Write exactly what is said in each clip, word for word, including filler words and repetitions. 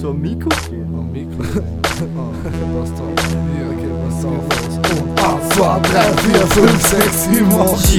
so ein Mikro geht. Ein Mikro? Was da? Hier geht was auf. Und eins, zwei, drei, vier, fünf, sechs, sieben, acht.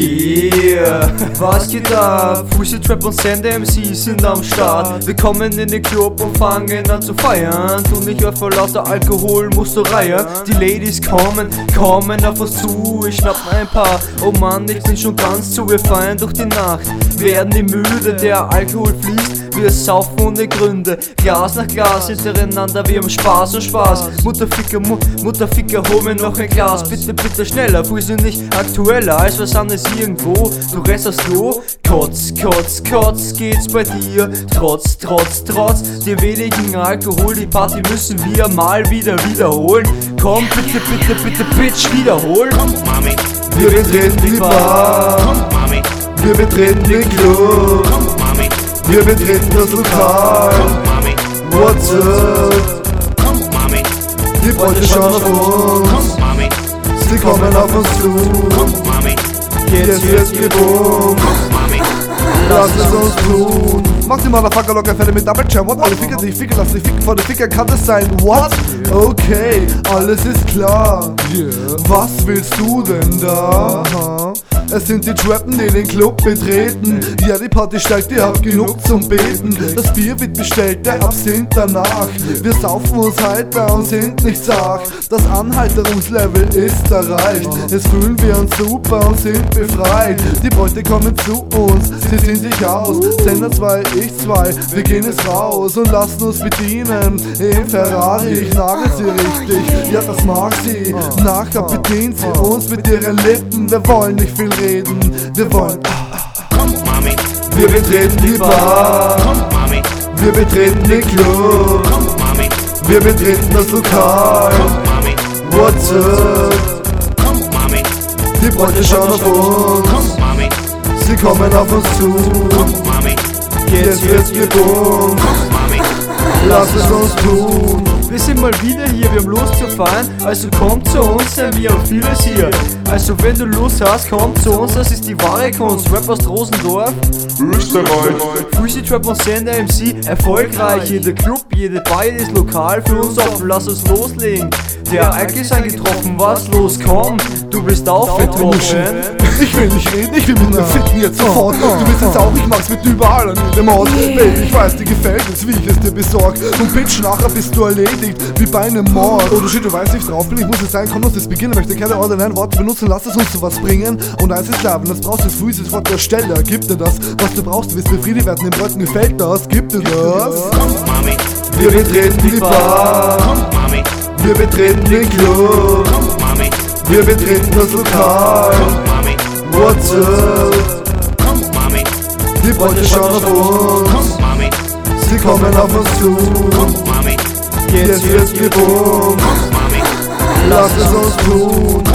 Yeah, was geht ab? Fußi Trap und Sender M C sind am Start. Wir kommen in den Club und fangen an zu feiern. Du nicht auf vor lauter Alkohol musst du reiern. Die Ladies kommen, kommen auf uns zu. Ich schnapp ein paar, oh Mann, ich bin schon ganz zu. Wir feiern durch die Nacht, werden nie müde. Der Alkohol fließt, wir saufen ohne Gründe. Glas nach Glas hintereinander, wir haben Spaß und Spaß. Mutterficker, Mu Mutterficker, hol mir noch ein Glas. Bitte, bitte schneller, Fußi nicht aktueller als was anderes irgendwo. Du rest das Klo, kotz, kotz, kotz, geht's bei dir. Trotz, trotz, trotz dem wenigen Alkohol, die Party müssen wir mal wieder wiederholen. Komm, bitte, bitte, bitte, Bitch, wiederholen. Komm, Mami, Wir betreten die Bar. komm, Mami, Wir betreten den Club. komm, Mami, Wir betreten das Lokal. komm, Mami, What's up? komm, Mami, Die Freunde schauen auf uns. komm, Mami, Sie kommen auf uns zu. komm, Mami, Jetzt wird's gebummt. komm, Mami, Lass es uns tun. Mach die Motherfucker locker fertig mit Double Jam. What? Alle Ficker, die ich ficke, lass dich ficken. Vor den Ficker kann das sein. What? Okay, alles ist klar. Was willst du denn da? Aha. Es sind die Trappen, die den Club betreten. Ja, die Party steigt, ihr habt genug zum Beten. Das Bier wird bestellt, der Absinth danach. Wir saufen uns heiter und sind nicht zart. Das Anhalterungslevel ist erreicht. Jetzt fühlen wir uns super und sind befreit. Die Beute kommen zu uns, sie ziehen sich aus. Sender zwei, ich zwei, wir gehen jetzt raus und lassen uns bedienen. Im Ferrari, ich nagel sie richtig. Ja, das mag sie. Nachher bedient sie uns mit ihren Lippen. Wir wollen nicht viel reden, wir wollen. komm, Mami, Wir betreten die Bar. komm, Mami, Wir betreten den Club. komm, Mami, Wir betreten das Lokal. komm, Mami, What's up? komm, Mami, Die Freunde schauen auf uns. komm, Mami, Sie kommen auf uns zu. komm, Mami, Jetzt wird's gebummt. komm, Mami, Lass es uns tun. Wir sind mal wieder hier, wir haben Lust zu feiern. Also komm zu uns, denn wir haben vieles hier. Also wenn du Lust hast, komm zu uns, das ist die wahre Kunst. Rap aus Rosendorf, Österreich, Fußi Trap und Sender M C, erfolgreich. Jeder Club, jede Bar, jedes Lokal für uns offen, lass uns loslegen. Der Alk ist eingetroffen, was los, komm, du bist auch betroffen. Ich will nicht reden, ich will mit dir fitten jetzt sofort. Du willst jetzt auch, ich mach's mit überall an jedem Ort. Baby, ich weiß, dir gefällt es, wie ich es dir besorg. Und Bitch, nachher bist du erledigt, wie bei einem Mord. Oh shit, du weißt, wie ich drauf bin, ich muss jetzt sein, komm, lass es beginnen. Möchte keine ordinären Worte benutzen, lass es uns zu was bringen. Und eins ist klar, wenn das brauchst, ist früh, ist vor der Stelle. Gib dir das, was du brauchst, du wirst befriedigt werden, den Leuten gefällt das. Gib dir das. komm, Mami, Wir betreten die Bar. komm, Mami, Wir betreten den Club. komm, Mami, Wir betreten das Lokal. komm, Mami, What's up? komm, Mami, Die Freunde schauen auf uns. komm, Mami, Sie kommen auf uns zu. komm, Mami, Jetzt wird's gebummt. komm, Mami, Lass es uns tun.